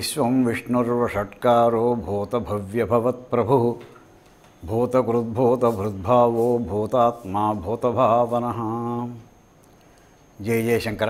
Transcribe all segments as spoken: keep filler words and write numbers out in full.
విశ్వం విష్ణుర్వషట్కారో భూతభవ్యభవత్ప్రభు భూతకృద్భూతభృద్భావో భూతాత్మా భూతభావనః. జయ జయశంకర.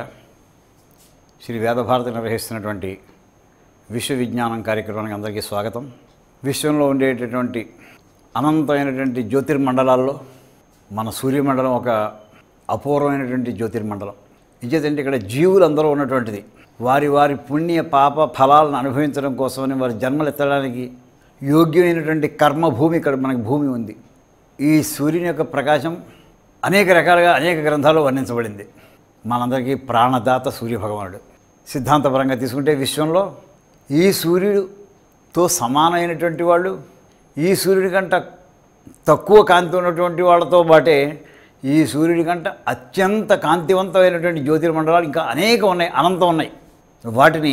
శ్రీ వేదభారతి నిర్వహిస్తున్నటువంటి విశ్వ విజ్ఞానం కార్యక్రమానికి అందరికీ స్వాగతం. విశ్వంలో ఉండేటటువంటి అనంతమైనటువంటి జ్యోతిర్మండలాల్లో మన సూర్యమండలం ఒక అపూర్వమైనటువంటి జ్యోతిర్మండలం. ఇచ్చేదంటే ఇక్కడ జీవులు అందరూ ఉన్నటువంటిది. వారి వారి పుణ్య పాప ఫలాలను అనుభవించడం కోసమని వారి జన్మలు ఎత్తడానికి యోగ్యమైనటువంటి కర్మభూమి ఇక్కడ మనకి భూమి ఉంది. ఈ సూర్యుని యొక్క ప్రకాశం అనేక రకాలుగా అనేక గ్రంథాల్లో వర్ణించబడింది. మనందరికీ ప్రాణదాత సూర్యభగవానుడు. సిద్ధాంతపరంగా తీసుకుంటే విశ్వంలో ఈ సూర్యుడితో సమానమైనటువంటి వాళ్ళు, ఈ సూర్యుడి కంట తక్కువ కాంతి ఉన్నటువంటి వాళ్ళతో పాటే ఈ సూర్యుడి కంట అత్యంత కాంతివంతమైనటువంటి జ్యోతిర్మండలాలు ఇంకా అనేక ఉన్నాయి, అనంతం ఉన్నాయి. వాటిని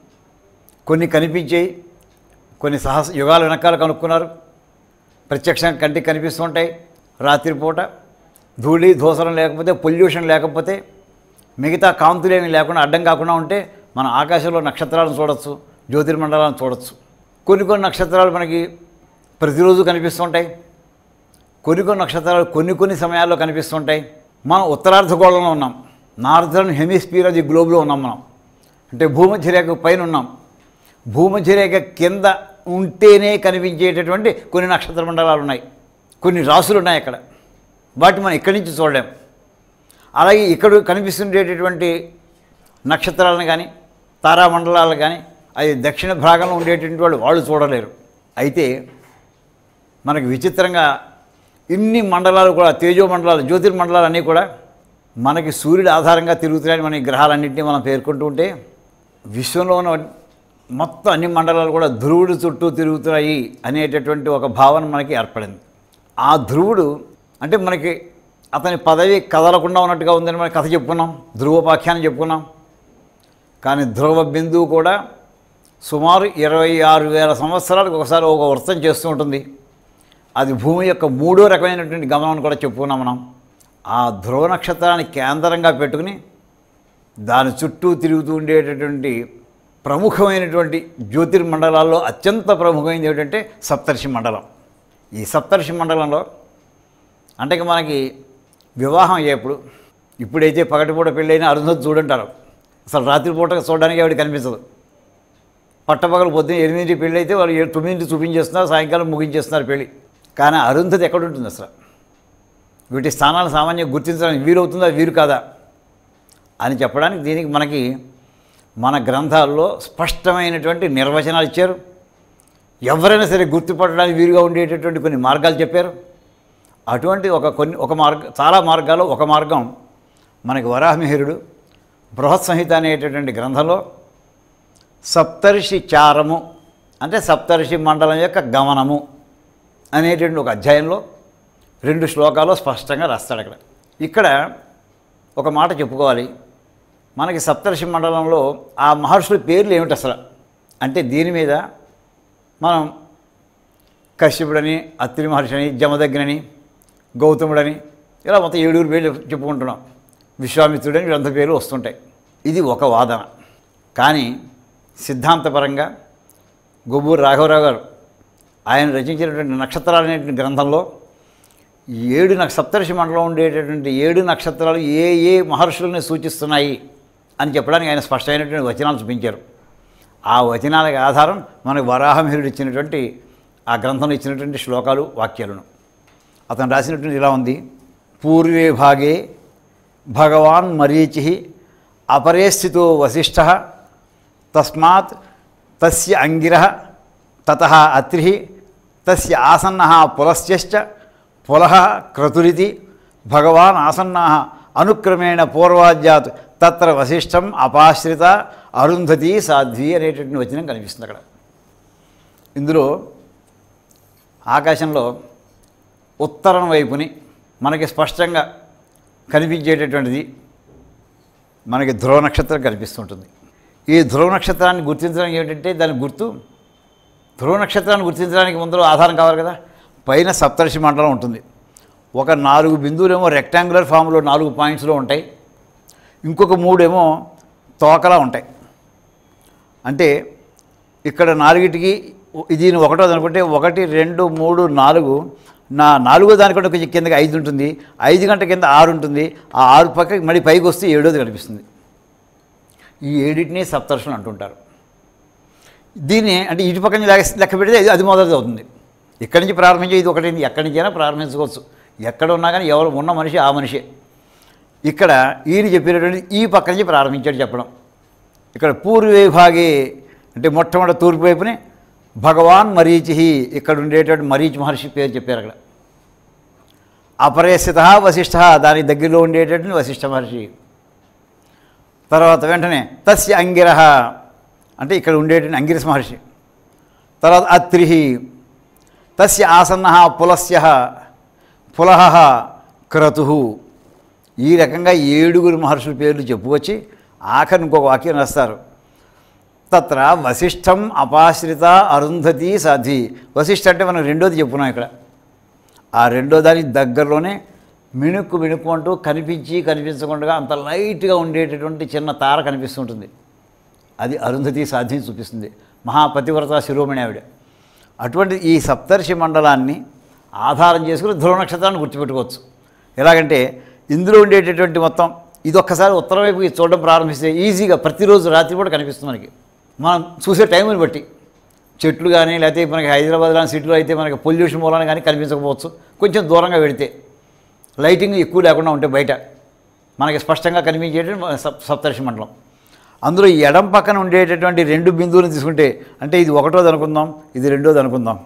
కొన్ని కనిపించాయి, కొన్ని సహస్ర యుగాల వెనకాల కనుక్కున్నారు. ప్రత్యక్షంగా కంటికి కనిపిస్తుంటాయి. రాత్రిపూట ధూళి ధూసరం లేకపోతే, పొల్యూషన్ లేకపోతే, మిగతా కాంతులేమీ లేకుండా అడ్డం కాకుండా ఉంటే మన ఆకాశంలో నక్షత్రాలను చూడవచ్చు, జ్యోతిర్మండలాలను చూడవచ్చు. కొన్ని కొన్ని నక్షత్రాలు మనకి ప్రతిరోజు కనిపిస్తుంటాయి. కొన్ని కొన్ని నక్షత్రాలు కొన్ని కొన్ని సమయాల్లో కనిపిస్తుంటాయి. మనం ఉత్తరార్ధగోళంలో ఉన్నాం, నార్దర్న్ హెమిస్ఫియర్ అది గ్లోబ్లో ఉన్నాం. మనం అంటే భూమధ్యరేఖ పైన ఉన్నాం. భూమధ్యరేఖ కింద ఉంటేనే కనిపించేటటువంటి కొన్ని నక్షత్ర మండలాలు ఉన్నాయి, కొన్ని రాసులు ఉన్నాయి అక్కడ. వాటి మనం ఇక్కడి నుంచి చూడలేం. అలాగే ఇక్కడ కనిపిస్తుండేటటువంటి నక్షత్రాలను కానీ తారామండలాలు కానీ అది దక్షిణ భాగంలో ఉండేటటువంటి వాళ్ళు వాళ్ళు చూడలేరు. అయితే మనకి విచిత్రంగా ఇన్ని మండలాలు కూడా, తేజోమండలాలు, జ్యోతిర్మండలాలు అన్నీ కూడా మనకి సూర్యుడు ఆధారంగా తిరుగుతున్నాయని మన ఈ గ్రహాలన్నింటినీ మనం పేర్కొంటూ ఉంటే, విశ్వంలో ఉన్న మొత్తం అన్ని మండలాలు కూడా ధ్రువుడు చుట్టూ తిరుగుతున్నాయి అనేటటువంటి ఒక భావన మనకి ఏర్పడింది. ఆ ధ్రువుడు అంటే మనకి అతని పదవి కదలకుండా ఉన్నట్టుగా ఉందని మనం కథ చెప్పుకున్నాం, ధ్రువోపాఖ్యానం చెప్పుకున్నాం. కానీ ధ్రువ బిందువు కూడా సుమారు ఇరవై ఆరు వేల సంవత్సరాలకు ఒకసారి ఒక వృత్తం చేస్తూ ఉంటుంది. అది భూమి యొక్క మూడో రకమైనటువంటి గమనం కూడా చెప్పుకున్నాం మనం. ఆ ధ్రువ నక్షత్రాన్ని కేంద్రంగా పెట్టుకుని దాని చుట్టూ తిరుగుతూ ఉండేటటువంటి ప్రముఖమైనటువంటి జ్యోతిర్మండలాల్లో అత్యంత ప్రముఖమైనది ఏమిటంటే సప్తర్షి మండలం. ఈ సప్తర్షి మండలంలో అంటే మనకి వివాహం అయ్యేప్పుడు, ఇప్పుడైతే పగటిపూట పెళ్ళైనా అరుంధతి చూడంటారు, అసలు రాత్రిపూట చూడడానికి ఆవిడ కనిపించదు. పట్టపగలు పొద్దున్న ఎనిమిదింటి పెళ్ళి అయితే వాళ్ళు ఏడు తొమ్మిదింటి చూపించేస్తున్నారు, సాయంకాలం ముగించేస్తున్నారు పెళ్ళి. కానీ అరుంధతి ఎక్కడుంటుంది అసలు? వీటి స్థానాలను సామాన్యంగా గుర్తించడానికి వీరవుతుందా వీరు కాదా అని చెప్పడానికి దీనికి మనకి మన గ్రంథాల్లో స్పష్టమైనటువంటి నిర్వచనాలు ఇచ్చారు. ఎవరైనా సరే గుర్తుపట్టడానికి వీలుగా ఉండేటటువంటి కొన్ని మార్గాలు చెప్పారు. అటువంటి ఒక కొన్ని ఒక మార్గ చాలా మార్గాలు ఒక మార్గం మనకి వరాహమిహిరుడు బృహత్ సంహిత అనేటటువంటి గ్రంథంలో సప్తర్షి చారము అంటే సప్తర్షి మండలం యొక్క గమనము అనేటువంటి ఒక అధ్యాయంలో రెండు శ్లోకాలు స్పష్టంగా రాస్తాడు. అక్కడ ఇక్కడ ఒక మాట చెప్పుకోవాలి. మనకి సప్తర్షి మండలంలో ఆ మహర్షుల పేర్లు ఏమిటి అసలు అంటే, దీని మీద మనం కశ్యపుడని, అత్రి మహర్షి అని, జమదగ్ని, గౌతముడని ఇలా మొత్తం ఏడుగురు పేర్లు చెప్పుకుంటున్నాం. విశ్వామిత్రుడని వీళ్ళంత పేర్లు వస్తుంటాయి. ఇది ఒక వాదన. కానీ సిద్ధాంతపరంగా గొబ్బూరు రాఘవరావు గారు ఆయన రచించినటువంటి నక్షత్రాలు అనేటువంటి గ్రంథంలో ఏడు నక్ష సప్తర్షి మండలం ఉండేటటువంటి ఏడు నక్షత్రాలు ఏ ఏ మహర్షులని సూచిస్తున్నాయి అని చెప్పడానికి ఆయన స్పష్టమైనటువంటి వచనాలు చూపించారు. ఆ వచనాలకు ఆధారం మనకు వరాహమిహిరుడు ఇచ్చినటువంటి ఆ గ్రంథంలో ఇచ్చినటువంటి శ్లోకాలు, వాక్యాలను. అతను రాసినటువంటి ఇలా ఉంది. పూర్వే భాగే భగవాన్ మరీచి అపరే స్థితో వశిష్ఠ తస్మాత్ తస్య అంగిరః తతః అత్రి తస్య ఆసన్నః పులస్త్యశ్చ పులః క్రతురితి భగవాన్ ఆసన్నః అనుక్రమేణ పూర్వాజ్యాత్ తత్ర వశిష్టం అపాశ్రిత అరుంధతి సాధ్వి అనేటటువంటి వచనం కనిపిస్తుంది అక్కడ. ఇందులో ఆకాశంలో ఉత్తరం వైపుని మనకి స్పష్టంగా కనిపించేటటువంటిది మనకి ధ్రువ నక్షత్రం కనిపిస్తుంటుంది. ఈ ధ్రువ నక్షత్రాన్ని గుర్తించడానికి ఏమిటంటే, దాని గుర్తు ధ్రువ నక్షత్రాన్ని గుర్తించడానికి ముందు ఆధారం కావాలి కదా. పైన సప్తర్షి మండలం ఉంటుంది. ఒక నాలుగు బిందువులేమో రెక్టాంగులర్ ఫామ్లో నాలుగు పాయింట్స్లో ఉంటాయి, ఇంకొక మూడేమో తోకలా ఉంటాయి. అంటే ఇక్కడ నాలుగిటికి దీని ఒకటోది అనుకుంటే ఒకటి రెండు మూడు నాలుగు నా నాలుగో దానికంటే కొంచెం కిందకి ఐదు ఉంటుంది, ఐదు గంట కింద ఆరు ఉంటుంది, ఆ ఆరు పక్కకి మళ్ళీ పైకి వస్తే ఏడోది కనిపిస్తుంది. ఈ ఏడింటిని సప్తర్షులు అంటుంటారు. దీన్ని అంటే ఇటు పక్క నుంచి లెక్క లెక్క పెడితే అది మొదటిది అవుతుంది. ఇక్కడి నుంచి ప్రారంభించే ఇది ఒకటి, ఎక్కడి నుంచైనా ప్రారంభించుకోవచ్చు. ఎక్కడ ఉన్నా కానీ ఎవరు ఉన్న మనిషి ఆ మనిషే. ఇక్కడ ఈయన చెప్పినటువంటి ఈ పక్క నుంచి ప్రారంభించాడు చెప్పడం. ఇక్కడ పూర్వే భాగే అంటే మొట్టమొదటి తూర్పు వైపునే భగవాన్ మరీచి, ఇక్కడ ఉండేటువంటి మరీచి మహర్షి పేరు చెప్పారు అక్కడ. అపరేసిత వశిష్ఠ, దానికి దగ్గరలో ఉండేటటువంటి వశిష్ఠ మహర్షి. తర్వాత వెంటనే తస్య అంగిరహ అంటే ఇక్కడ ఉండేటువంటి అంగిరస్ మహర్షి. తర్వాత అత్రి, తస్య ఆసన్న పులస్య పులహ క్రతు. ఈ రకంగా ఏడుగురు మహర్షుల పేర్లు చెప్పుకొచ్చి ఆఖరి ఇంకొక వాక్యం రాస్తారు. తత్ర వశిష్ఠం అపాశ్రిత అరుంధతి సాధి. వశిష్ఠ అంటే మనం రెండోది చెప్పుకున్నాం ఇక్కడ. ఆ రెండో దానికి దగ్గరలోనే మిణుక్కు మిణుక్కు అంటూ కనిపించి కనిపించకుండా అంత లైట్గా ఉండేటటువంటి చిన్న తార కనిపిస్తుంటుంది. అది అరుంధతి సాధిని చూపిస్తుంది. మహాపతివ్రత శిరోమణి ఆవిడ. అటువంటి ఈ సప్తర్షి మండలాన్ని ఆధారం చేసుకుని ధ్రువ నక్షత్రాన్ని గుర్తుపెట్టుకోవచ్చు. ఎలాగంటే ఇందులో ఉండేటటువంటి మొత్తం ఇది ఒక్కసారి ఉత్తరం వైపుకి చూడడం ప్రారంభిస్తే ఈజీగా ప్రతిరోజు రాత్రి కూడా కనిపిస్తుంది మనకి. మనం చూసే టైంని బట్టి చెట్లు కానీ లేకపోతే మనకి హైదరాబాద్ లాంటి సిటీలో అయితే మనకి పొల్యూషన్ మూలాన కానీ కనిపించకపోవచ్చు. కొంచెం దూరంగా వెడితే లైటింగ్ ఎక్కువ లేకుండా ఉంటే బయట మనకి స్పష్టంగా కనిపించేటువంటి సప్తర్షి మండలం. అందులో ఎడం పక్కన ఉండేటటువంటి రెండు బిందువులను తీసుకుంటే అంటే ఇది ఒకటోది అనుకుందాం, ఇది రెండోది అనుకుందాం.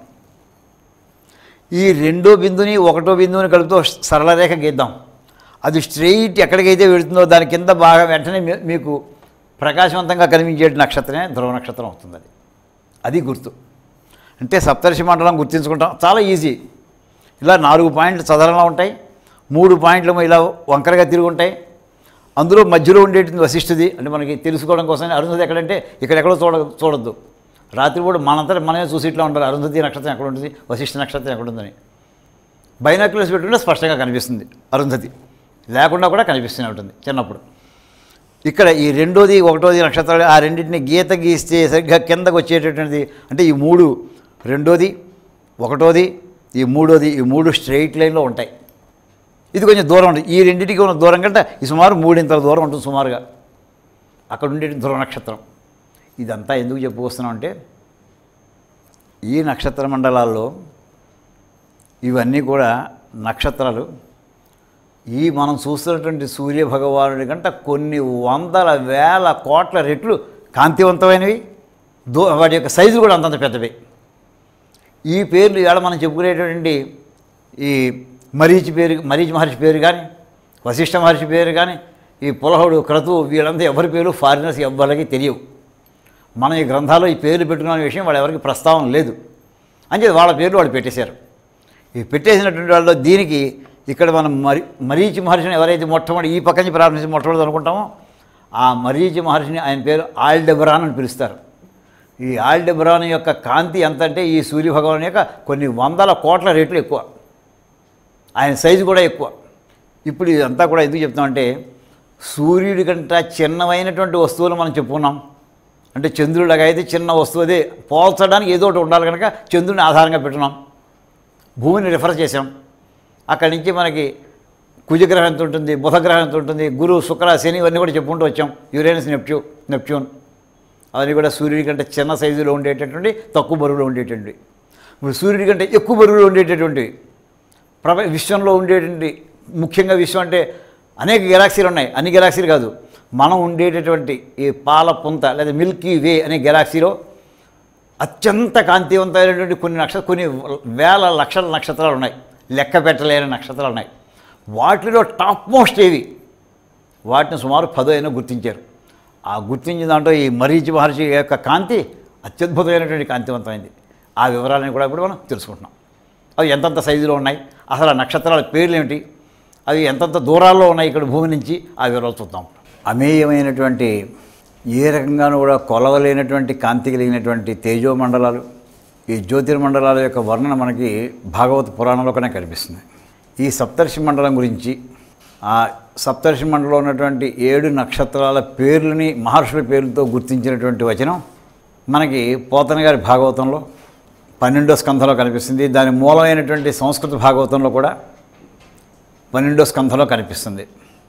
ఈ రెండో బిందుని ఒకటో బిందువుని కలుపుతూ సరళ రేఖ గీద్దాం. అది స్ట్రెయిట్ ఎక్కడికైతే వెళుతుందో దాని కింద బాగా వెంటనే మీకు ప్రకాశవంతంగా కనిపించే నక్షత్రమే ధ్రువ నక్షత్రం అవుతుంది. అది అది గుర్తు. అంటే సప్తర్షి మండలం గుర్తించుకుంటాం చాలా ఈజీ. ఇలా నాలుగు పాయింట్లు చదరంగా ఉంటాయి, మూడు పాయింట్లు ఇలా వంకరగా తిరిగి ఉంటాయి. అందులో మధ్యలో ఉండేటిది వశిష్ఠుది. అంటే మనకి తెలుసుకోవడం కోసం అరుంధతి ఎక్కడంటే ఇక్కడెక్కడో చూడ చూడొద్దు రాత్రి కూడా మనంతా మనమే చూసి ఇట్లా ఉండాలి. అరుంధతి నక్షత్రం ఎక్కడ ఉంటుంది, వశిష్ఠ నక్షత్రం ఎక్కడ ఉందని బైనాక్యులర్స్ పెట్టుకుంటే స్పష్టంగా కనిపిస్తుంది. అరుంధతి లేకుండా కూడా కనిపిస్తూనే ఉంటుంది చిన్నప్పుడు. ఇక్కడ ఈ రెండోది ఒకటోది నక్షత్రాలు ఆ రెండింటిని గీత గీస్తే సరిగ్గా కిందకు వచ్చేటటువంటిది. అంటే ఈ మూడు రెండోది ఒకటోది ఈ మూడోది ఈ మూడు స్ట్రెయిట్ లైన్లో ఉంటాయి. ఇది కొంచెం దూరం ఉంటుంది. ఈ రెండింటికి ఉన్న దూరం కంటే ఈ సుమారు మూడింతల దూరం ఉంటుంది సుమారుగా అక్కడ ఉండే ధ్రువ నక్షత్రం. ఇదంతా ఎందుకు చెప్పుకొస్తున్నాం అంటే ఈ నక్షత్ర మండలాల్లో ఇవన్నీ కూడా నక్షత్రాలు ఈ మనం చూస్తున్నటువంటి సూర్య భగవానుడి కంటే కొన్ని వందల వేల కోట్ల రెట్లు కాంతివంతమైనవి. దో వాటి యొక్క సైజు కూడా అంతంత పెద్దవి. ఈ పేర్లు ఇవాళ మనం చెప్పుకునేటువంటి ఈ మరీచి పేరు మరీచి మహర్షి పేరు కానీ వశిష్ఠ మహర్షి పేరు కానీ ఈ పులహుడు క్రతు వీళ్ళంతా ఎవరి పేరు ఫారినర్స్ ఎవ్వరికి తెలియవు. మనం ఈ గ్రంథాల్లో ఈ పేర్లు పెట్టుకున్న విషయం వాళ్ళు ఎవరికి ప్రస్తావన లేదు అని చెప్పి వాళ్ళ పేర్లు వాళ్ళు పెట్టేశారు. ఈ పెట్టేసినటువంటి వాళ్ళు దీనికి ఇక్కడ మనం మరి మరీచి మహర్షిని ఎవరైతే మొట్టమొదటి ఈ పక్క నుంచి ప్రారంభించి మొట్టమొదటి అనుకుంటామో ఆ మరీచి మహర్షిని ఆయన పేరు ఆల్డెబరాన్ అని పిలుస్తారు. ఈ ఆల్డెబరాన్ యొక్క కాంతి ఎంత అంటే ఈ సూర్యభగవాన్ యొక్క కొన్ని వందల కోట్ల రెట్లు ఎక్కువ. ఆయన సైజు కూడా ఎక్కువ. ఇప్పుడు ఇదంతా కూడా ఎందుకు చెప్తామంటే సూర్యుడి కంటే చిన్నమైనటువంటి వస్తువులు మనం చెప్పుకున్నాం. అంటే చంద్రుడిలాగా అయితే చిన్న వస్తువు అదే పోల్చడానికి ఏదో ఒకటి ఉండాలి కనుక చంద్రుడిని ఆధారంగా పెట్టున్నాం. భూమిని రిఫర్ చేసాం. అక్కడి నుంచి మనకి కుజగ్రహం ఎంత ఉంటుంది, బుధగ్రహం ఎంత ఉంటుంది, గురు శుక్ర శని ఇవన్నీ కూడా చెప్పుకుంటూ వచ్చాం. యురేనస్ నెప్ట్యూ నెప్ట్యూన్ అవన్నీ కూడా సూర్యుడి కంటే చిన్న సైజులో ఉండేటటువంటి తక్కువ బరువులో ఉండేటటువంటి. ఇప్పుడు సూర్యుడి కంటే ఎక్కువ బరువులో ఉండేటటువంటివి ప్రప విశ్వంలో ఉండేటువంటి ముఖ్యంగా విశ్వం అంటే అనేక గెలాక్సీలు ఉన్నాయి. అన్ని గెలాక్సీలు కాదు, మనం ఉండేటటువంటి ఈ పాల పుంత లేదా మిల్కీ వే అనే గెలాక్సీలో అత్యంత కాంతివంతమైనటువంటి కొన్ని నక్షత్ర కొన్ని వేల లక్షల నక్షత్రాలు ఉన్నాయి. లెక్క పెట్టలేని నక్షత్రాలు ఉన్నాయి. వాటిలో టాప్ మోస్ట్ ఏవి వాటిని సుమారు పదో అయినా గుర్తించారు. ఆ గుర్తించిన దాంట్లో ఈ మరీచి మహర్షి యొక్క కాంతి అత్యద్భుతమైనటువంటి కాంతివంతమైంది. ఆ వివరాలను కూడా ఇప్పుడు మనం తెలుసుకుంటున్నాం. అవి ఎంతంత సైజులో ఉన్నాయి, అసలు ఆ నక్షత్రాల పేర్లు ఏమిటి, అవి ఎంతంత దూరాల్లో ఉన్నాయి ఇక్కడ భూమి నుంచి, ఆ వివరాలు చూద్దాం. అమేయమైనటువంటి ఏ రకంగానూ కూడా కొలవలేనటువంటి కాంతి కలిగినటువంటి తేజోమండలాలు ఈ జ్యోతిర్మండలాల యొక్క వర్ణన మనకి భాగవత పురాణంలోనే కనిపిస్తుంది. ఈ సప్తర్షి మండలం గురించి ఆ సప్తర్షి మండలంలో ఉన్నటువంటి ఏడు నక్షత్రాల పేర్లని మహర్షుల పేర్లతో గుర్తించినటువంటి వచనం మనకి పోతన గారి భాగవతంలో పన్నెండో స్కంధంలో కనిపిస్తుంది. దాని మూలమైనటువంటి సంస్కృత భాగవతంలో కూడా పన్నెండో స్కంధంలో కనిపిస్తుంది.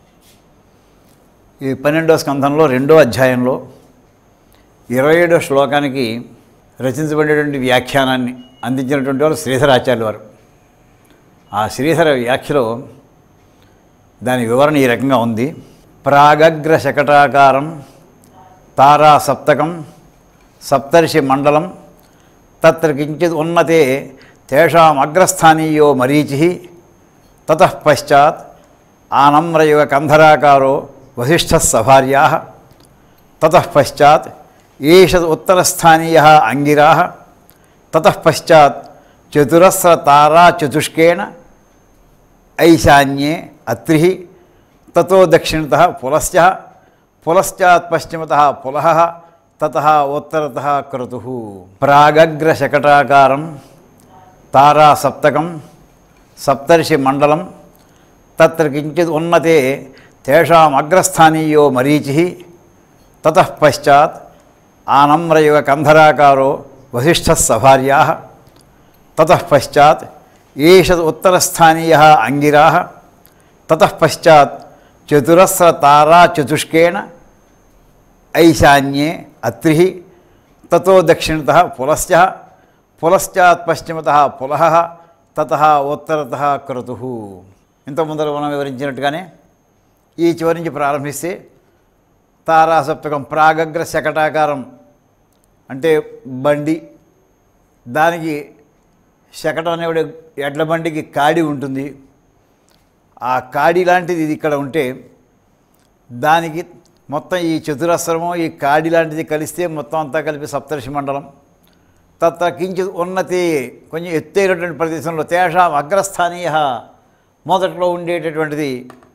ఈ పన్నెండో స్కంధంలో రెండో అధ్యాయంలో ఇరవై ఏడో శ్లోకానికి రచించబడేటువంటి వ్యాఖ్యానాన్ని అందించినటువంటి వారు శ్రీధరాచార్యులు వారు. ఆ శ్రీధర వ్యాఖ్యలో దాని వివరణ ఈ రకంగా ఉంది. ప్రాగగ్ర శకటాకారం తారా సప్తకం సప్తర్షి మండలం తత్ర కించిత్ ఉన్నతే తేషాం అగ్రస్థానీయో మరీచి తతః పశ్చాత్ ఆనమ్రయుగ కంధరాకారో వసిష్ఠः సభార్యాః తతః పశ్చాత్ ఏషద్ ఉత్తరస్థానీయः అంగిరాः తతః పశ్చాత్ చతురస్ర తారా చతుష్కేణ ఐశాన్యే అత్రిః తతో దక్షిణతః పులస్త్యః పులశ్చాత్ పశ్చిమతః పులహ తతః ఉత్తరతః క్రతుః. ప్రాగగ్ర శకటాకారం తారా సప్తకం సప్తర్షి మండలం తత్ర కించిత్ ఉన్నతే తేషాం అగ్రస్థానీయో మరీచి తతః పశ్చాత్ ఆనమ్రయుగ కంధరాకారో వసిష్ఠः సభార్యాః తతః పశ్చాత్ ఏషద్ ఉత్తరస్థానీయः అంగిరాः తతః పశ్చాత్ చతురస్ర తారా చతుష్కేణ ఐశాన్యే అత్రిః తతో దక్షిణతః పులస్త్యః పులశ్చాత్ పశ్చిమతః పులహ తతః ఉత్తరతః క్రతుః. ఇంత ముందర మనం వివరించినట్టుగానే ఈ చివరి నుంచి ప్రారంభిస్తే తారాసప్తకం ప్రాగగ్ర శకటాకారం అంటే బండి, దానికి శకటం అనే ఎడ్ల బండికి కాడి ఉంటుంది. ఆ కాడి లాంటిది ఇది ఇక్కడ ఉంటే దానికి మొత్తం ఈ చతురస్రము ఈ కాడి లాంటిది కలిస్తే మొత్తం అంతా కలిపి సప్తర్షి మండలం. తత్ర కించిత్ ఉన్నతి కొంచెం ఎత్తైనటువంటి ప్రదేశంలో తేషాం అగ్రస్థానీయ మొదట్లో ఉండేటటువంటిది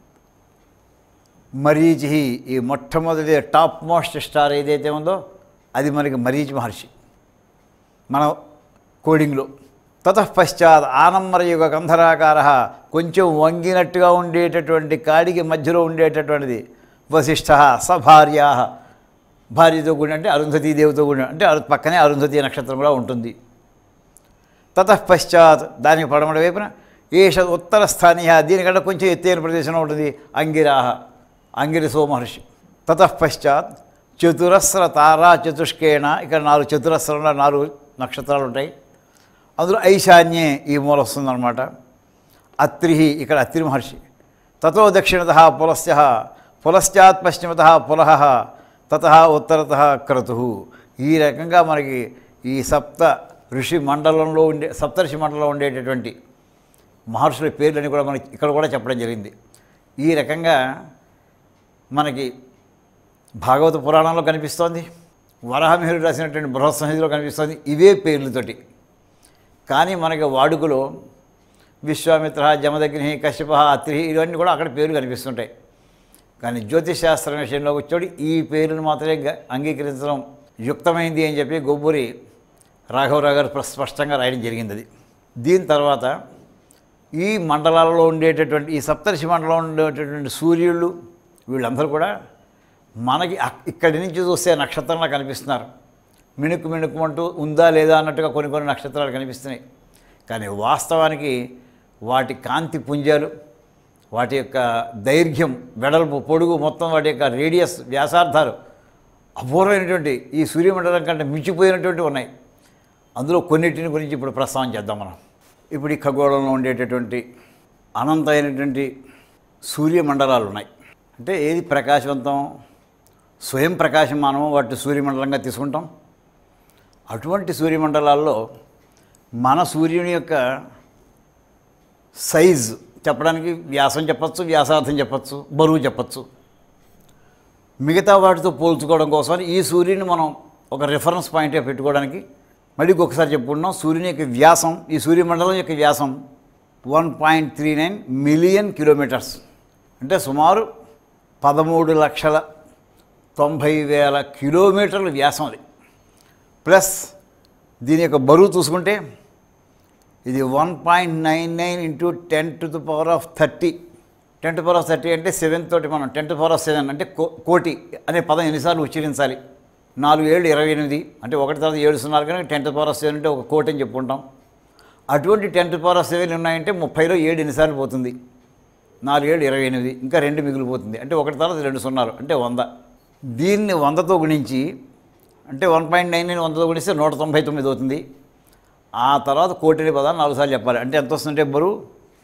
మరీచి. ఈ మొట్టమొదటి టాప్ మోస్ట్ స్టార్ ఏదైతే ఉందో అది మనకి మరీచి మహర్షి మన కోడింగ్లో. తతః పశ్చాత్ ఆనమ్మరయుగ గంధరాకార కొంచెం వంగినట్టుగా ఉండేటటువంటి కాడికి మధ్యలో ఉండేటటువంటిది వశిష్ఠ సభార్య భార్యతో కూడి అంటే అరుంధతీదేవితో కూడి అంటే పక్కనే అరుంధతీ నక్షత్రం కూడా ఉంటుంది. తతః పశ్చాత్ దానికి పడమడ వైపున ఏష ఉత్తర స్థానీయ దీనికంటే కొంచెం ఎత్తైన ప్రదేశంలో ఉంటుంది అంగిరాహ అంగిరసో మహర్షి. తతః పశ్చాత్ చతురస్ర తారా చతుష్కేణ ఇక్కడ నాలుగు చతురస్రంలో నాలుగు నక్షత్రాలు ఉంటాయి. అందులో ఐశాన్యే ఈ మూల వస్తుందన్నమాట. అత్రి ఇక్కడ అత్రి మహర్షి. తతో దక్షిణత పులస్య పులశ్చాత్ పశ్చిమత పులహ తతః ఉత్తరత క్రతు. ఈ రకంగా మనకి ఈ సప్త ఋషి మండలంలో ఉండే సప్తర్షి మండలంలో ఉండేటటువంటి మహర్షుల పేర్లని కూడా మనకి ఇక్కడ కూడా చెప్పడం జరిగింది. ఈ రకంగా మనకి భాగవత పురాణంలో కనిపిస్తోంది, వరాహమిహిరుడు రాసినటువంటి బృహత్ సంహితలో కనిపిస్తోంది ఇవే పేర్లతోటి. కానీ మనకి వాడుకలో విశ్వామిత్ర, జమదగ్ని, కశ్యప, అత్రి ఇవన్నీ కూడా అక్కడ పేర్లు కనిపిస్తుంటాయి. కానీ జ్యోతిష్ శాస్త్రం విషయంలో వచ్చేటి ఈ పేర్లను మాత్రమే అంగీకరించడం యుక్తమైంది అని చెప్పి గొబ్బూరి రాఘవరావు గారు స్పష్టంగా రాయడం జరిగింది. అది దీని తర్వాత ఈ మండలాలలో ఉండేటటువంటి ఈ సప్తర్షి మండలంలో ఉండేటటువంటి సూర్యుళ్ళు వీళ్ళందరూ కూడా మనకి ఇక్కడి నుంచి చూస్తే నక్షత్రంలా కనిపిస్తున్నారు. మిణుకు మిణుకుమంటూ ఉందా లేదా అన్నట్టుగా కొన్ని కొన్ని నక్షత్రాలు కనిపిస్తున్నాయి. కానీ వాస్తవానికి వాటి కాంతి పుంజాలు, వాటి యొక్క దైర్ఘ్యం, వెడల్పు, పొడుగు, మొత్తం వాటి యొక్క రేడియస్ వ్యాసార్థాలు అపూర్వమైనటువంటి ఈ సూర్యమండలం కంటే మించిపోయినటువంటి ఉన్నాయి. అందులో కొన్నిటిని గురించి ఇప్పుడు ప్రస్తావన చేద్దాం మనం. ఇప్పుడు ఈ ఖగోళంలో ఉండేటటువంటి అనంతమైనటువంటి సూర్యమండలాలు ఉన్నాయి. అంటే ఏది ప్రకాశవంతం, స్వయం ప్రకాశమానం వాటి సూర్యమండలంగా తీసుకుంటాం. అటువంటి సూర్యమండలాల్లో మన సూర్యుని యొక్క సైజ్ చెప్పడానికి వ్యాసం చెప్పచ్చు, వ్యాసార్థం చెప్పచ్చు, బరువు చెప్పచ్చు. మిగతా వాటితో పోల్చుకోవడం కోసం ఈ సూర్యుని మనం ఒక రిఫరెన్స్ పాయింట్గా పెట్టుకోవడానికి మళ్ళీ ఒకసారి చెప్పుకుంటున్నాం. సూర్యుని యొక్క వ్యాసం, ఈ సూర్యమండలం యొక్క వ్యాసం one point three nine million kilometres అంటే సుమారు పదమూడు లక్షల తొంభై వేల కిలోమీటర్ల వ్యాసం అది. ప్లస్ దీని యొక్క బరువు చూసుకుంటే ఇది one point nine nine into ten to the power of thirty ten to power of thirty అంటే సెవెన్ తోటి మనం ten to power of seven అంటే కో కోటి అనే పదం ఎన్నిసార్లు ఉచ్చరించాలి. నాలుగు ఏళ్ళు ఇరవై ఎనిమిది అంటే ఒకటి తర్వాత ఏడు సున్నారు కనుక ten to power of seven అంటే ఒక కోటి అని చెప్పుకుంటాం. అటువంటి ten to power of seven ఉన్నాయంటే ముప్పైలో ఏడు ఎన్నిసార్లు పోతుంది? నాలుగేళ్ళు ఇరవై ఎనిమిది ఇంకా రెండు మిగిలిపోతుంది అంటే ఒకటి తర్వాత రెండు సున్నారు అంటే వంద. దీన్ని వందతో గుణించి అంటే వన్ పాయింట్ నైన్ నైన్ వందతో గుణిస్తే నూట తొంభై తొమ్మిది అవుతుంది. ఆ తర్వాత కోటిని పదాలు నాలుగు సార్లు చెప్పాలి అంటే ఎంత వస్తుందంటే బరువు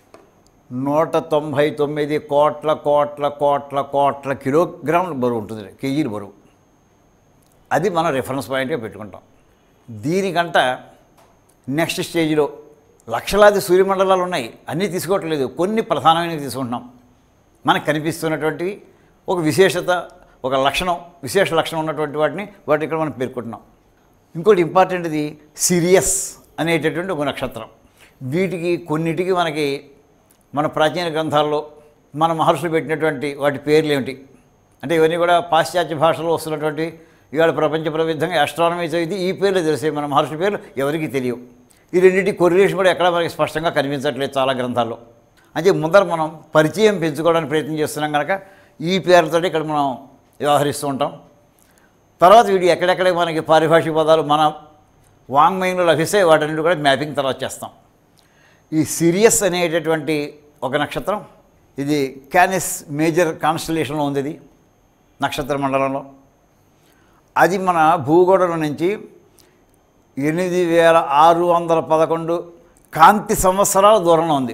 నూట తొంభై తొమ్మిది కోట్ల కోట్ల కోట్ల కోట్ల కిలోగ్రాముల బరువు ఉంటుంది, కేజీల బరువు. అది మనం రిఫరెన్స్ పాయింట్గా పెట్టుకుంటాం. దీనికంట నెక్స్ట్ స్టేజ్లో లక్షలాది సూర్యమండలాలు ఉన్నాయి, అన్నీ తీసుకోవట్లేదు, కొన్ని ప్రధానమైనవి తీసుకుంటున్నాం. మనకు కనిపిస్తున్నటువంటి ఒక విశేషత, ఒక లక్షణం, విశేష లక్షణం ఉన్నటువంటి వాటిని వాటి ఇక్కడ మనం పేర్కొంటున్నాం. ఇంకోటి ఇంపార్టెంట్ది సిరియస్ అనేటటువంటి ఒక నక్షత్రం. వీటికి కొన్నిటికి మనకి మన ప్రాచీన గ్రంథాల్లో మన మహర్షులు పెట్టినటువంటి వాటి పేర్లు ఏమిటి అంటే ఇవన్నీ కూడా పాశ్చాత్య భాషలో వస్తున్నటువంటి ఇవాళ ప్రపంచ ప్రవిధంగా ఆస్ట్రానమీ చదివితే ఈ పేర్లు తెలిసే మన మహర్షుల పేర్లు ఎవరికి తెలియవు. ఈ రెండింటి కొరిలేషన్ కూడా ఎక్కడ మనకి స్పష్టంగా కనిపించట్లేదు చాలా గ్రంథాల్లో. అంటే ముందర మనం పరిచయం పెంచుకోవడానికి ప్రయత్నం చేస్తున్నాం కనుక ఈ పేర్లతో ఇక్కడ మనం వ్యవహరిస్తూ ఉంటాం. తర్వాత వీడి ఎక్కడెక్కడ మనకి పారిభాషిక పదాలు మన వాంగ్మయంలో లభిస్తే వాటన్నిటి కూడా మ్యాపింగ్ తర్వాత చేస్తాం. ఈ సిరియస్ అనేటటువంటి ఒక నక్షత్రం, ఇది క్యానిస్ మేజర్ కాన్స్టలేషన్లో ఉంది. ఇది నక్షత్ర మండలంలో. అది మన భూగోళం నుంచి ఎనిమిది వేల ఆరు వందల పదకొండు కాంతి సంవత్సరాల దూరంలో ఉంది.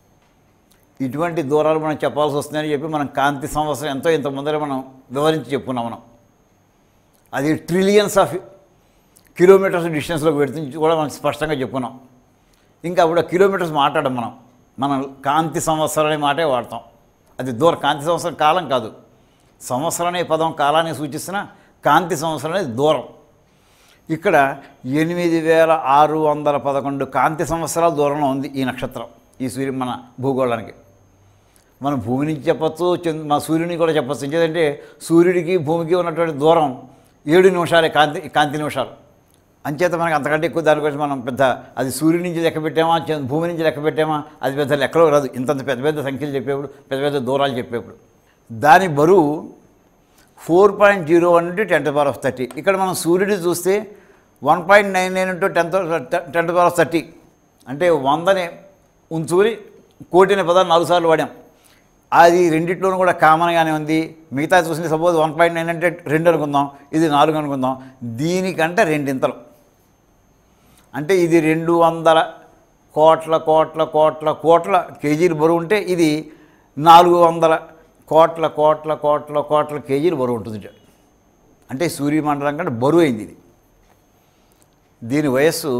ఇటువంటి దూరాలు మనం చెప్పాల్సి వస్తుందని చెప్పి మనం కాంతి సంవత్సరం ఎంతో ఇంత ముందరే మనం వివరించి చెప్పుకున్నాం. మనం అది ట్రిలియన్స్ ఆఫ్ కిలోమీటర్స్ డిస్టెన్స్లోకి పెడుతుంది కూడా మనం స్పష్టంగా చెప్పుకున్నాం. ఇంకా అప్పుడు కిలోమీటర్స్ మాట్లాడడం మనం మనం కాంతి సంవత్సరం అనే మాటే వాడతాం. అది దూరం, కాంతి సంవత్సరం కాలం కాదు. సంవత్సరం అనే పదం కాలాన్ని సూచిస్తున్న కాంతి సంవత్సరం అనేది దూరం. ఇక్కడ ఎనిమిది వేల ఆరు వందల పదకొండు కాంతి సంవత్సరాల దూరంలో ఉంది ఈ నక్షత్రం, ఈ సూర్యుడు మన భూగోళానికి. మనం భూమి నుంచి చెప్పచ్చు, మన సూర్యుని కూడా చెప్పచ్చు. ఎందుకంటే సూర్యుడికి భూమికి ఉన్నటువంటి దూరం ఏడు నిమిషాలే, కాంతి కాంతి నిమిషాలు. అంచేత మనకి అంతకంటే ఎక్కువ దాని గురించి మనం పెద్ద అది సూర్యుడి నుంచి లెక్క పెట్టామా, భూమి నుంచి లెక్క పెట్టామా, అది పెద్ద లెక్కలో రాదు. ఇంతంత పెద్ద పెద్ద సంఖ్యలు చెప్పేప్పుడు, పెద్ద పెద్ద దూరాలు చెప్పేప్పుడు. దాని బరువు four point zero one into ten to power of thirty. ఇక్కడ మనం సూర్యుడిని చూస్తే one point nine nine into ten ten to power of thirty అంటే వందని ఉంచుకుని కోటిని పదాలు నాలుగు సార్లు వాడాం. అది రెండిట్లోనూ కూడా కామన్గానే ఉంది. మిగతా చూసింది సపోజ్ వన్ పాయింట్ నైన్ అంటే రెండు అనుకుందాం, ఇది నాలుగు అనుకుందాం. దీనికంటే రెండింతలు అంటే ఇది రెండు వందల కోట్ల కోట్ల కోట్ల కోట్ల కేజీలు బరువు ఉంటే ఇది నాలుగు వందల కోట్ల కోట్ల కోట్ల కోట్ల కేజీలు బరువు ఉంటుంది. అంటే సూర్యమండలం కంటే బరువు అయింది ఇది. దీని వయస్సు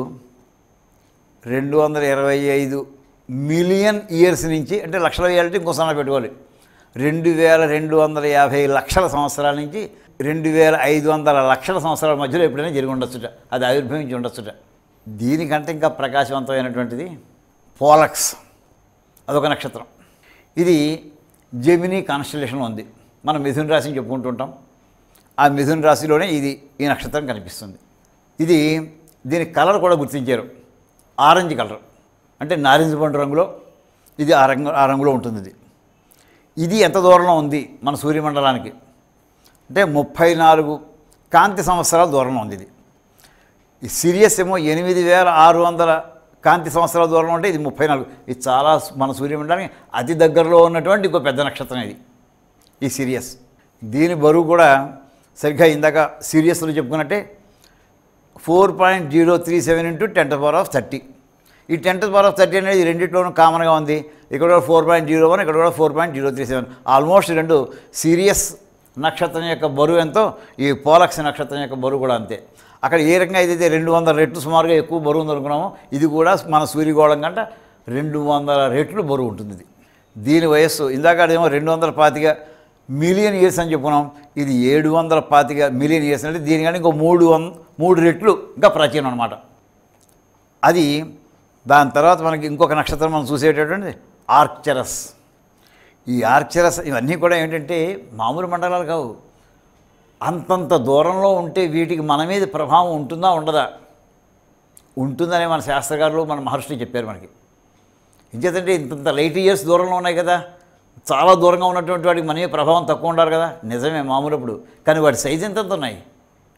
రెండు వందల ఇరవై ఐదు మిలియన్ ఇయర్స్ నుంచి, అంటే లక్షల వేయాలంటే ఇంకో సమయం పెట్టుకోవాలి, రెండు వేల రెండు వందల యాభై లక్షల సంవత్సరాల నుంచి రెండు వేల ఐదు వందల లక్షల సంవత్సరాల మధ్యలో ఎప్పుడైనా జరిగి ఉండొచ్చుట, అది ఆవిర్భవించి ఉండొచ్చుట. దీనికంటే ఇంకా ప్రకాశవంతమైనటువంటిది పోలక్స్, అదొక నక్షత్రం. ఇది జెమినీ కాన్స్టలేషన్లో ఉంది. మనం మిథున రాశిని చెప్పుకుంటుంటాం. ఆ మిథున రాశిలోనే ఇది ఈ నక్షత్రం కనిపిస్తుంది. ఇది దీని కలర్ కూడా గుర్తించారు, ఆరెంజ్ కలర్, అంటే నారింజ పండు రంగులో ఇది ఆ రంగు ఆ రంగులో ఉంటుంది. ఇది ఇది ఎంత దూరంలో ఉంది మన సూర్యమండలానికి అంటే ముప్పై నాలుగు కాంతి సంవత్సరాల దూరంలో ఉంది. ఇది ఈ సిరియస్ ఏమో ఎనిమిది వేల ఆరు వందల కాంతి సంవత్సరాల దూరంలో ఉంటే ఇది ముప్పై నాలుగు. ఇది చాలా మన సూర్యమండలానికి అతి దగ్గరలో ఉన్నటువంటి ఇంకో పెద్ద నక్షత్రం ఇది ఈ సిరియస్. దీని బరువు కూడా సరిగ్గా ఇందాక సిరియస్లో చెప్పుకున్నట్టే four point zero three seven into ten to power of thirty. ఈ ten to power of thirty అనేది రెండింటిలోనూ కామన్గా ఉంది. ఇక్కడ కూడా ఫోర్ పాయింట్ జీరో వన్, ఇక్కడ కూడా four point zero three seven. Almost రెండు సిరియస్ నక్షత్రం యొక్క బరువు ఎంతో ఈ పోలక్స్ నక్షత్రం యొక్క బరువు కూడా అంతే. అక్కడ ఏ రకంగా అయితే రెండు వందల రెట్లు సుమారుగా ఎక్కువ బరువు ఉంది అనుకున్నామో, ఇది కూడా మన సూర్యగోళం కంటే రెండు వందల రెట్లు బరువు ఉంటుంది. ఇది దీని వయస్సు ఇందాక అదేమో రెండు వందల పాతిక మిలియన్ ఇయర్స్ అని చెప్పుకున్నాం. ఇది ఏడు వందల పాతిక మిలియన్ ఇయర్స్ అంటే దీనికంటే ఇంకో మూడు వంద మూడు రెట్లు ఇంకా ప్రాచీనం అనమాట. అది దాని తర్వాత మనకి ఇంకొక నక్షత్రం మనం చూసేటటువంటి ఆర్క్చరస్. ఈ ఆర్క్చరస్ ఇవన్నీ కూడా ఏంటంటే మామూలు మండలాలు కావు. అంతంత దూరంలో ఉంటే వీటికి మన మీద ప్రభావం ఉంటుందా ఉండదా? ఉంటుందనే మన శాస్త్రకారులు మన మహర్షులు చెప్పారు మనకి. ఇంకేంటంటే ఇంతంత లైట్ ఇయర్స్ దూరంలో ఉన్నాయి కదా, చాలా దూరంగా ఉన్నటువంటి వాటికి మన మీద ప్రభావం తక్కువ ఉండాలి కదా. నిజమే మామూలప్పుడు, కానీ వాటి సైజు ఎంతెంత ఉన్నాయి,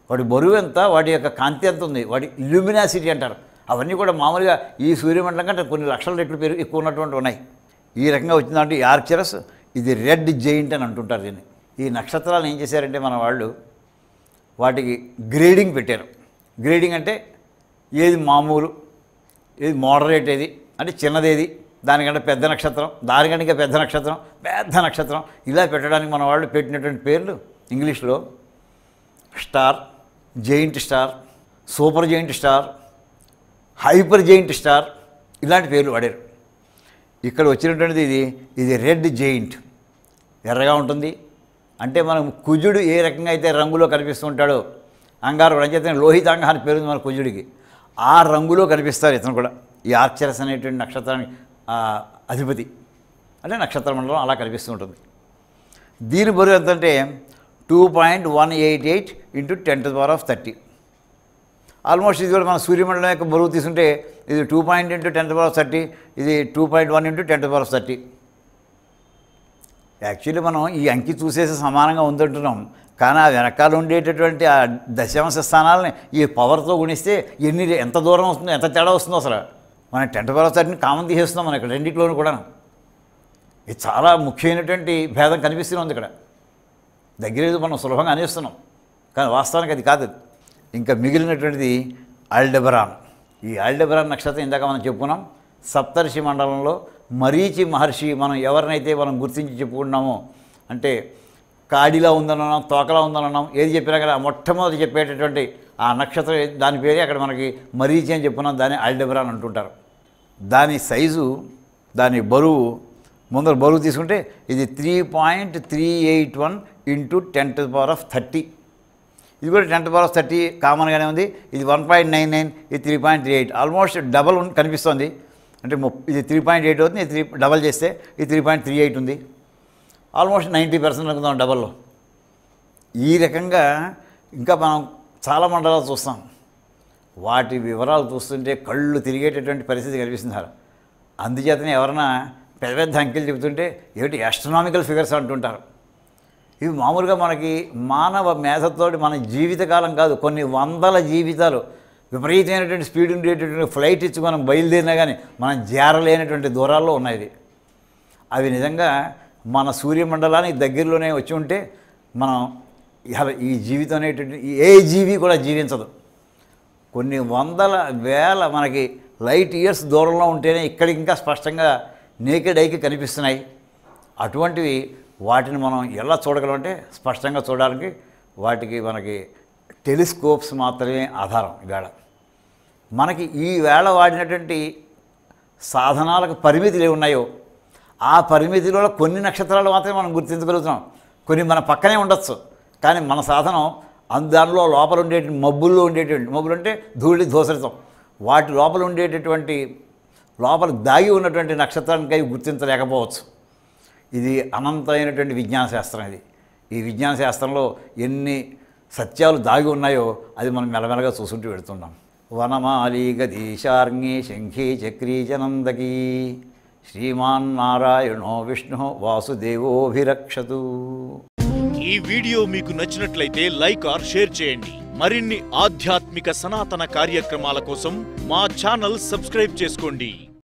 వాటి బరువు ఎంత, వాటి యొక్క కాంతి ఎంత ఉంది, వాటి ఇల్యూమినాసిటీ అంటారు. అవన్నీ కూడా మామూలుగా ఈ సూర్యమండలం కంటే కొన్ని లక్షల రెట్లు పెరుగు ఎక్కువ ఉన్నటువంటి ఉన్నాయి. ఈ రకంగా వచ్చిందంటే ఈ ఆర్క్చరస్ ఇది రెడ్ జెయింట్ అని అంటుంటారు దీన్ని. ఈ నక్షత్రాలను ఏం చేశారంటే మన వాళ్ళు వాటికి గ్రేడింగ్ పెట్టారు. గ్రేడింగ్ అంటే ఏది మామూలు, ఏది మోడరేట్, ఏది అంటే చిన్నదేది, దానికంటే పెద్ద నక్షత్రం, దానికంటే ఇంకా పెద్ద నక్షత్రం, పెద్ద నక్షత్రం, ఇలా పెట్టడానికి మన వాళ్ళు పెట్టినటువంటి పేర్లు ఇంగ్లీష్లో star, giant star, super giant star, hyper giant star, ఇలాంటి పేర్లు వాడారు. ఇక్కడ వచ్చినటువంటిది ఇది ఇది రెడ్ జెయింట్, ఎర్రగా ఉంటుంది. అంటే మనం కుజుడు ఏ రకంగా అయితే రంగులో కనిపిస్తూ ఉంటాడో, అంగారు రంజిత లోహితాంగ అని పేరు మన కుజుడికి, ఆ రంగులో కనిపిస్తారు ఇతను కూడా. ఈ ఆర్క్చరస్ అనేటువంటి నక్షత్రానికి అధిపతి అంటే నక్షత్ర మండలం అలా కనిపిస్తూ ఉంటుంది. దీని బరువు ఎంత అంటే two point one eight eight into ten to the power of thirty. Almost ఇది కూడా మన సూర్యమండలం యొక్క బరువు తీసుకుంటే ఇది two point into ten to the power of thirty, ఇది two point one into ten to the power of thirty. Actually మనం ఈ అంకి చూసేసి సమానంగా ఉందంటున్నాం, కానీ ఆ వెనకాల ఉండేటటువంటి ఆ దశాంశ స్థానాలని ఈ పవర్తో గుణిస్తే ఎన్ని ఎంత దూరం వస్తుందో, ఎంత తేడా వస్తుందో అసలు. మనం ten to the power of థర్టీని కామన్ తీసేస్తున్నాం మనం ఇక్కడ రెండింటిలోనూ కూడా. ఇది చాలా ముఖ్యమైనటువంటి భేదం కనిపిస్తుంది ఇక్కడ. దగ్గర మనం సులభంగా అనేస్తున్నాం, కానీ వాస్తవానికి అది కాదు. ఇంకా మిగిలినటువంటిది అల్డెబరాన్. ఈ అల్డెబరాన్ నక్షత్రం ఇందాక మనం చెప్పుకున్నాం, సప్తర్షి మండలంలో మరీచి మహర్షి మనం ఎవరినైతే మనం గుర్తించి చెప్పుకుంటున్నామో, అంటే కాడిలా ఉందన్నాం, తోకలా ఉందన్నాం, ఏది చెప్పినా కదా మొట్టమొదటి చెప్పేటటువంటి ఆ నక్షత్రం దాని పేరే అక్కడ మనకి మరీచి అని చెప్పుకున్నాం, దాన్ని అల్డెబరాన్ అంటుంటారు. దాని సైజు, దాని బరువు, ముందర బరువు తీసుకుంటే ఇది three point three eight one into ten to the power of thirty. ఇది కూడా ten to the power of thirty కామన్గానే ఉంది. ఇది వన్ పాయింట్ నైన్ నైన్, ఇది three point three eight, almost double కనిపిస్తుంది. అంటే ఇది త్రీ పాయింట్ ఎయిట్ అవుతుంది, ఇది త్రీ డబల్ చేస్తే ఇది త్రీ పాయింట్ త్రీ ఎయిట్ ఉంది. ఆల్మోస్ట్ నైంటీ పర్సెంట్ అనుకుందాం డబల్లో. ఈ రకంగా ఇంకా మనం చాలా మండలాలు చూస్తాం, వాటి వివరాలు చూస్తుంటే కళ్ళు తిరిగేటటువంటి పరిస్థితి కనిపిస్తుంది. అందుచేతనే ఎవరైనా పెద్ద పెద్ద అంకెలు చెబుతుంటే ఏమిటి ఆస్ట్రనామికల్ ఫిగర్స్ అంటుంటారు. ఇవి మామూలుగా మనకి మానవ మేధతోటి మన జీవితకాలం కాదు, కొన్ని వందల జీవితాలు విపరీతమైనటువంటి స్పీడ్ ఉండేటటువంటి ఫ్లైట్ ఇచ్చి మనం బయలుదేరినా కానీ మనం చేరలేనటువంటి దూరాల్లో ఉన్నాయి. అవి నిజంగా మన సూర్యమండలానికి దగ్గరలోనే వచ్చి ఉంటే మనం ఈ జీవితం అనేటువంటి ఏ జీవి కూడా జీవించదు. కొన్ని వందల వేల మనకి లైట్ ఇయర్స్ దూరంలో ఉంటేనే ఇక్కడికి ఇంకా స్పష్టంగా నేకెడ్ ఐకి కనిపిస్తున్నాయి. అటువంటివి వాటిని మనం ఎలా చూడగలమంటే స్పష్టంగా చూడడానికి వాటికి మనకి టెలిస్కోప్స్ మాత్రమే ఆధారం. ఈవేళ మనకి ఈ వేళ వాడినటువంటి సాధనాలకు పరిమితులు ఏమి ఉన్నాయో ఆ పరిమితిలో కొన్ని నక్షత్రాలు మాత్రమే మనం గుర్తించగలుగుతున్నాం. కొన్ని మన పక్కనే ఉండొచ్చు, కానీ మన సాధనం దానిలో లోపల ఉండేటువంటి మబ్బుల్లో ఉండేటువంటి, మబ్బులు అంటే ధూళి ధూసరితం, వాటి లోపల ఉండేటటువంటి లోపల దాగి ఉన్నటువంటి నక్షత్రానికి అవి గుర్తించలేకపోవచ్చు. ఇది అనంతమైనటువంటి విజ్ఞాన శాస్త్రం. ఇది ఈ విజ్ఞాన శాస్త్రంలో ఎన్ని సత్యాలు దాగి ఉన్నాయో అది మనం మెల్లమెల్లగా చూసుకుంటూ వెళుతున్నాం. వనమాలి గదీశార్ంగి శంఖీ చక్రీ జనందకీ శ్రీమాన్ నారాయణో విష్ణు వాసుదేవోభిరక్షతు. ఈ వీడియో మీకు నచ్చినట్లయితే లైక్ ఆర్ షేర్ చేయండి. మరిన్ని ఆధ్యాత్మిక సనాతన కార్యక్రమాల కోసం మా ఛానల్ సబ్స్క్రైబ్ చేసుకోండి.